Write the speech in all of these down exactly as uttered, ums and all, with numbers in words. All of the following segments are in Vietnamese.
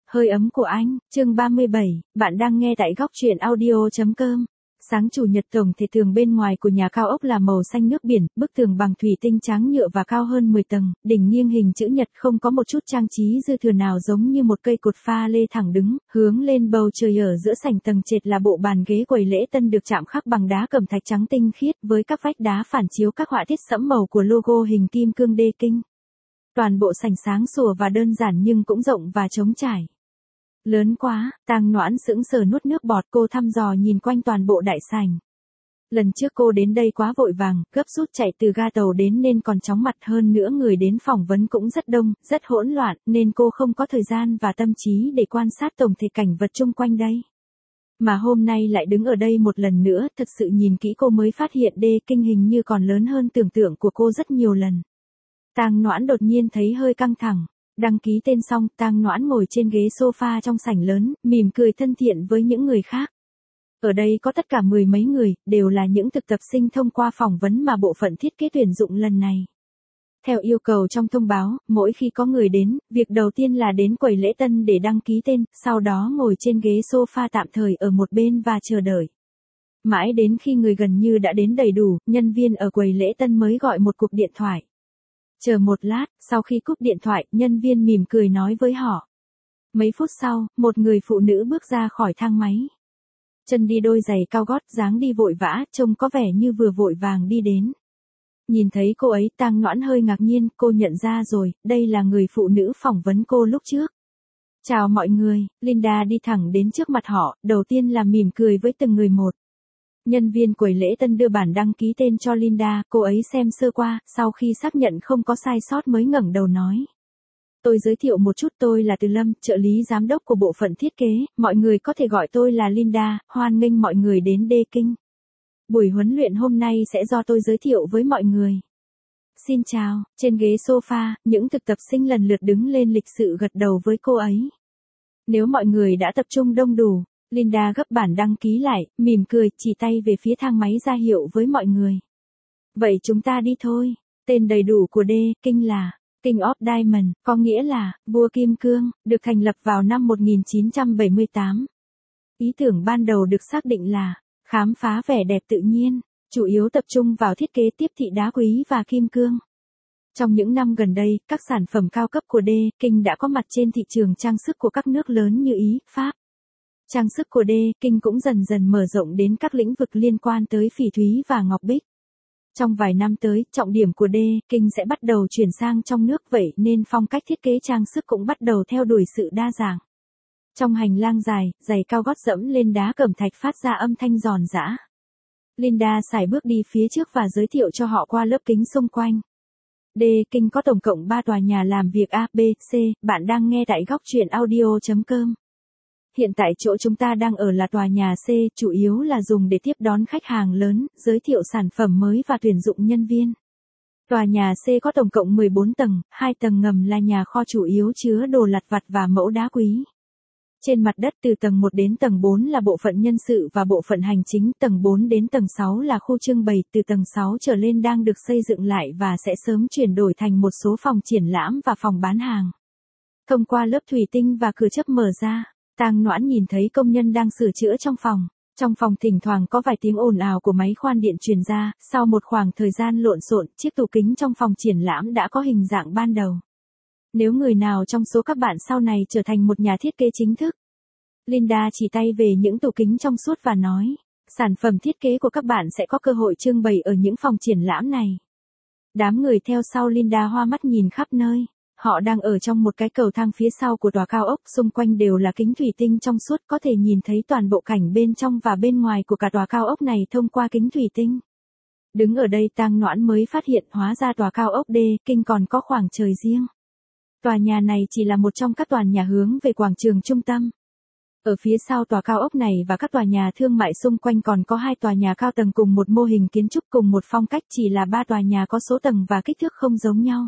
Hơi ấm của anh, chương ba mươi bảy, bạn đang nghe tại góc truyện audio.com. Sáng chủ nhật tổng thể tường bên ngoài của nhà cao ốc là màu xanh nước biển, bức tường bằng thủy tinh trắng nhựa và cao hơn mười tầng, đỉnh nghiêng hình chữ nhật không có một chút trang trí dư thừa nào giống như một cây cột pha lê thẳng đứng, hướng lên bầu trời ở giữa sảnh tầng trệt là bộ bàn ghế quầy lễ tân được chạm khắc bằng đá cẩm thạch trắng tinh khiết với các vách đá phản chiếu các họa tiết sẫm màu của logo hình kim cương đê kinh. Toàn bộ sảnh sáng sủa và đơn giản nhưng cũng rộng và trống trải. Lớn quá, Tang Noãn sững sờ nuốt nước bọt, cô thăm dò nhìn quanh toàn bộ đại sảnh. Lần trước cô đến đây quá vội vàng, gấp rút chạy từ ga tàu đến nên còn chóng mặt, hơn nữa người đến phỏng vấn cũng rất đông, rất hỗn loạn, nên cô không có thời gian và tâm trí để quan sát tổng thể cảnh vật chung quanh đây. Mà hôm nay lại đứng ở đây một lần nữa, thực sự nhìn kỹ cô mới phát hiện đê kinh hình như còn lớn hơn tưởng tượng của cô rất nhiều lần. Tang Noãn đột nhiên thấy hơi căng thẳng. Đăng ký tên xong, Tang Noãn ngồi trên ghế sofa trong sảnh lớn, mỉm cười thân thiện với những người khác. Ở đây có tất cả mười mấy người, đều là những thực tập sinh thông qua phỏng vấn mà bộ phận thiết kế tuyển dụng lần này. Theo yêu cầu trong thông báo, mỗi khi có người đến, việc đầu tiên là đến quầy lễ tân để đăng ký tên, sau đó ngồi trên ghế sofa tạm thời ở một bên và chờ đợi. Mãi đến khi người gần như đã đến đầy đủ, nhân viên ở quầy lễ tân mới gọi một cuộc điện thoại. Chờ một lát, sau khi cúp điện thoại, nhân viên mỉm cười nói với họ. Mấy phút sau, một người phụ nữ bước ra khỏi thang máy. Chân đi đôi giày cao gót, dáng đi vội vã, trông có vẻ như vừa vội vàng đi đến. Nhìn thấy cô ấy, Tang Noãn hơi ngạc nhiên, cô nhận ra rồi, đây là người phụ nữ phỏng vấn cô lúc trước. Chào mọi người, Linda đi thẳng đến trước mặt họ, đầu tiên là mỉm cười với từng người một. Nhân viên quầy lễ tân đưa bản đăng ký tên cho Linda, cô ấy xem sơ qua, sau khi xác nhận không có sai sót mới ngẩng đầu nói. Tôi giới thiệu một chút, tôi là Từ Lâm, trợ lý giám đốc của bộ phận thiết kế, mọi người có thể gọi tôi là Linda, hoan nghênh mọi người đến đê kinh. Buổi huấn luyện hôm nay sẽ do tôi giới thiệu với mọi người. Xin chào, trên ghế sofa, những thực tập sinh lần lượt đứng lên lịch sự gật đầu với cô ấy. Nếu mọi người đã tập trung đông đủ, Linda gấp bản đăng ký lại, mỉm cười, chỉ tay về phía thang máy ra hiệu với mọi người. Vậy chúng ta đi thôi. Tên đầy đủ của đê kinh là King of Diamond, có nghĩa là vua kim cương, được thành lập vào năm một nghìn chín trăm bảy mươi tám. Ý tưởng ban đầu được xác định là khám phá vẻ đẹp tự nhiên, chủ yếu tập trung vào thiết kế tiếp thị đá quý và kim cương. Trong những năm gần đây, các sản phẩm cao cấp của đê kinh đã có mặt trên thị trường trang sức của các nước lớn như Ý, Pháp. Trang sức của đê kinh cũng dần dần mở rộng đến các lĩnh vực liên quan tới phỉ thúy và ngọc bích. Trong vài năm tới, trọng điểm của đê kinh sẽ bắt đầu chuyển sang trong nước, vậy nên phong cách thiết kế trang sức cũng bắt đầu theo đuổi sự đa dạng. Trong hành lang dài, giày cao gót dẫm lên đá cẩm thạch phát ra âm thanh giòn giã. Linda sải bước đi phía trước và giới thiệu cho họ qua lớp kính xung quanh. Đê kinh có tổng cộng ba tòa nhà làm việc A, B, C, bạn đang nghe tại góc truyện audio.com. Hiện tại chỗ chúng ta đang ở là tòa nhà C, chủ yếu là dùng để tiếp đón khách hàng lớn, giới thiệu sản phẩm mới và tuyển dụng nhân viên. Tòa nhà C có tổng cộng mười bốn tầng, hai tầng ngầm là nhà kho chủ yếu chứa đồ lặt vặt và mẫu đá quý. Trên mặt đất từ tầng một đến tầng bốn là bộ phận nhân sự và bộ phận hành chính, tầng bốn đến tầng sáu là khu trưng bày, từ tầng sáu trở lên đang được xây dựng lại và sẽ sớm chuyển đổi thành một số phòng triển lãm và phòng bán hàng. Thông qua lớp thủy tinh và cửa chớp mở ra, Tang Noãn nhìn thấy công nhân đang sửa chữa trong phòng. Trong phòng thỉnh thoảng có vài tiếng ồn ào của máy khoan điện truyền ra, sau một khoảng thời gian lộn xộn, chiếc tủ kính trong phòng triển lãm đã có hình dạng ban đầu. Nếu người nào trong số các bạn sau này trở thành một nhà thiết kế chính thức, Linda chỉ tay về những tủ kính trong suốt và nói, sản phẩm thiết kế của các bạn sẽ có cơ hội trưng bày ở những phòng triển lãm này. Đám người theo sau Linda hoa mắt nhìn khắp nơi. Họ đang ở trong một cái cầu thang phía sau của tòa cao ốc, xung quanh đều là kính thủy tinh trong suốt, có thể nhìn thấy toàn bộ cảnh bên trong và bên ngoài của cả tòa cao ốc này thông qua kính thủy tinh. Đứng ở đây Tang Noãn mới phát hiện hóa ra tòa cao ốc đê kinh còn có khoảng trời riêng. Tòa nhà này chỉ là một trong các tòa nhà hướng về quảng trường trung tâm. Ở phía sau tòa cao ốc này và các tòa nhà thương mại xung quanh còn có hai tòa nhà cao tầng cùng một mô hình kiến trúc cùng một phong cách, chỉ là ba tòa nhà có số tầng và kích thước không giống nhau.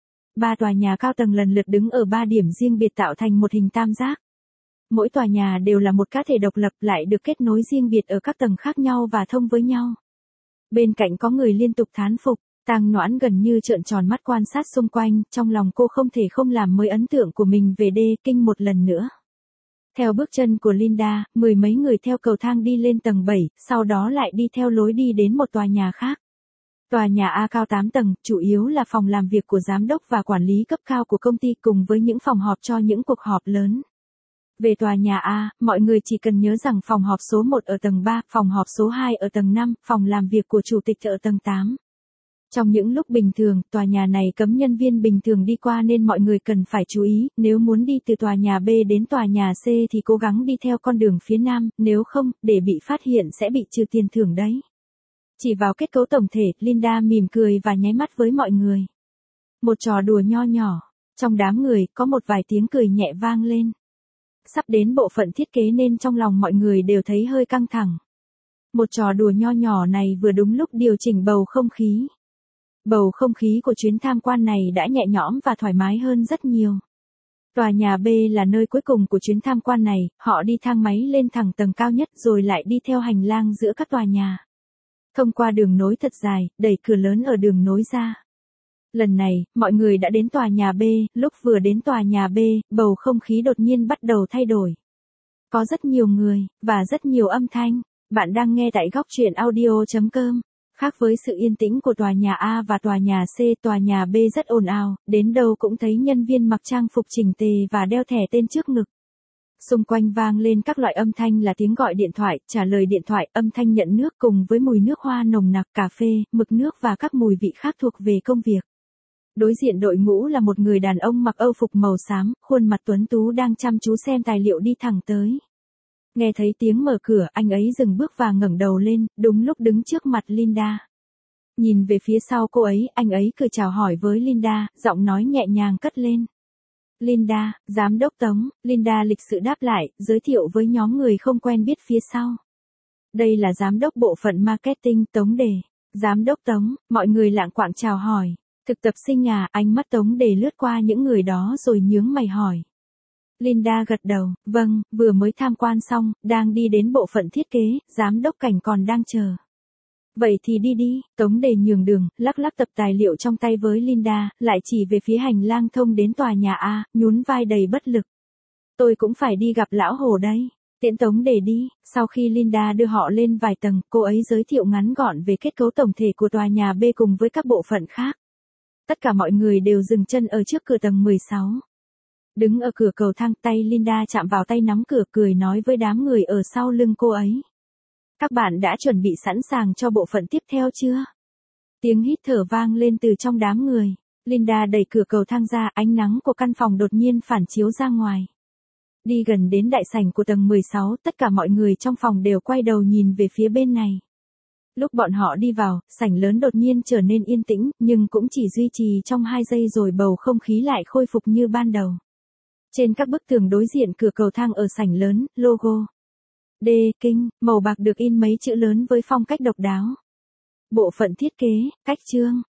Ba tòa nhà cao tầng lần lượt đứng ở ba điểm riêng biệt tạo thành một hình tam giác. Mỗi tòa nhà đều là một cá thể độc lập lại được kết nối riêng biệt ở các tầng khác nhau và thông với nhau. Bên cạnh có người liên tục thán phục, Tang Noãn gần như trợn tròn mắt quan sát xung quanh, trong lòng cô không thể không làm mới ấn tượng của mình về đê kinh một lần nữa. Theo bước chân của Linda, mười mấy người theo cầu thang đi lên tầng bảy, sau đó lại đi theo lối đi đến một tòa nhà khác. Tòa nhà A cao tám tầng, chủ yếu là phòng làm việc của giám đốc và quản lý cấp cao của công ty cùng với những phòng họp cho những cuộc họp lớn. Về tòa nhà A, mọi người chỉ cần nhớ rằng phòng họp số một ở tầng ba, phòng họp số hai ở tầng năm, phòng làm việc của chủ tịch ở tầng tám. Trong những lúc bình thường, tòa nhà này cấm nhân viên bình thường đi qua nên mọi người cần phải chú ý, nếu muốn đi từ tòa nhà B đến tòa nhà C thì cố gắng đi theo con đường phía nam, nếu không, để bị phát hiện sẽ bị trừ tiền thưởng đấy. Chỉ vào kết cấu tổng thể, Linda mỉm cười và nháy mắt với mọi người. Một trò đùa nho nhỏ, trong đám người có một vài tiếng cười nhẹ vang lên. Sắp đến bộ phận thiết kế nên trong lòng mọi người đều thấy hơi căng thẳng. Một trò đùa nho nhỏ này vừa đúng lúc điều chỉnh bầu không khí. Bầu không khí của chuyến tham quan này đã nhẹ nhõm và thoải mái hơn rất nhiều. Tòa nhà B là nơi cuối cùng của chuyến tham quan này, họ đi thang máy lên thẳng tầng cao nhất rồi lại đi theo hành lang giữa các tòa nhà. Thông qua đường nối thật dài, đẩy cửa lớn ở đường nối ra. Lần này, mọi người đã đến tòa nhà B, lúc vừa đến tòa nhà B, bầu không khí đột nhiên bắt đầu thay đổi. Có rất nhiều người, và rất nhiều âm thanh. Bạn đang nghe tại góc truyện audio chấm com. Khác với sự yên tĩnh của tòa nhà A và tòa nhà C, tòa nhà B rất ồn ào, đến đâu cũng thấy nhân viên mặc trang phục chỉnh tề và đeo thẻ tên trước ngực. Xung quanh vang lên các loại âm thanh là tiếng gọi điện thoại, trả lời điện thoại, âm thanh nhận nước cùng với mùi nước hoa nồng nặc, cà phê, mực nước và các mùi vị khác thuộc về công việc. Đối diện đội ngũ là một người đàn ông mặc âu phục màu xám, khuôn mặt tuấn tú đang chăm chú xem tài liệu đi thẳng tới. Nghe thấy tiếng mở cửa, anh ấy dừng bước và ngẩng đầu lên, đúng lúc đứng trước mặt Linda. Nhìn về phía sau cô ấy, anh ấy cười chào hỏi với Linda, giọng nói nhẹ nhàng cất lên. Linda, giám đốc Tống, Linda lịch sự đáp lại, giới thiệu với nhóm người không quen biết phía sau. Đây là giám đốc bộ phận marketing Tống Đề. Giám đốc Tống, mọi người lạng quạng chào hỏi. Thực tập sinh à, ánh mắt Tống Đề lướt qua những người đó rồi nhướng mày hỏi. Linda gật đầu, vâng, vừa mới tham quan xong, đang đi đến bộ phận thiết kế, giám đốc Cảnh còn đang chờ. Vậy thì đi đi, Tống Đề nhường đường, lắc lắc tập tài liệu trong tay với Linda, lại chỉ về phía hành lang thông đến tòa nhà A, nhún vai đầy bất lực. Tôi cũng phải đi gặp lão Hồ đây. Tiễn Tống Đề đi, sau khi Linda đưa họ lên vài tầng, cô ấy giới thiệu ngắn gọn về kết cấu tổng thể của tòa nhà B cùng với các bộ phận khác. Tất cả mọi người đều dừng chân ở trước cửa tầng mười sáu. Đứng ở cửa cầu thang, tay Linda chạm vào tay nắm cửa, cười nói với đám người ở sau lưng cô ấy. Các bạn đã chuẩn bị sẵn sàng cho bộ phận tiếp theo chưa? Tiếng hít thở vang lên từ trong đám người. Linda đẩy cửa cầu thang ra, ánh nắng của căn phòng đột nhiên phản chiếu ra ngoài. Đi gần đến đại sảnh của tầng mười sáu, tất cả mọi người trong phòng đều quay đầu nhìn về phía bên này. Lúc bọn họ đi vào, sảnh lớn đột nhiên trở nên yên tĩnh, nhưng cũng chỉ duy trì trong hai giây rồi bầu không khí lại khôi phục như ban đầu. Trên các bức tường đối diện cửa cầu thang ở sảnh lớn, logo D Kinh, màu bạc được in mấy chữ lớn với phong cách độc đáo. Bộ phận thiết kế, cách chương,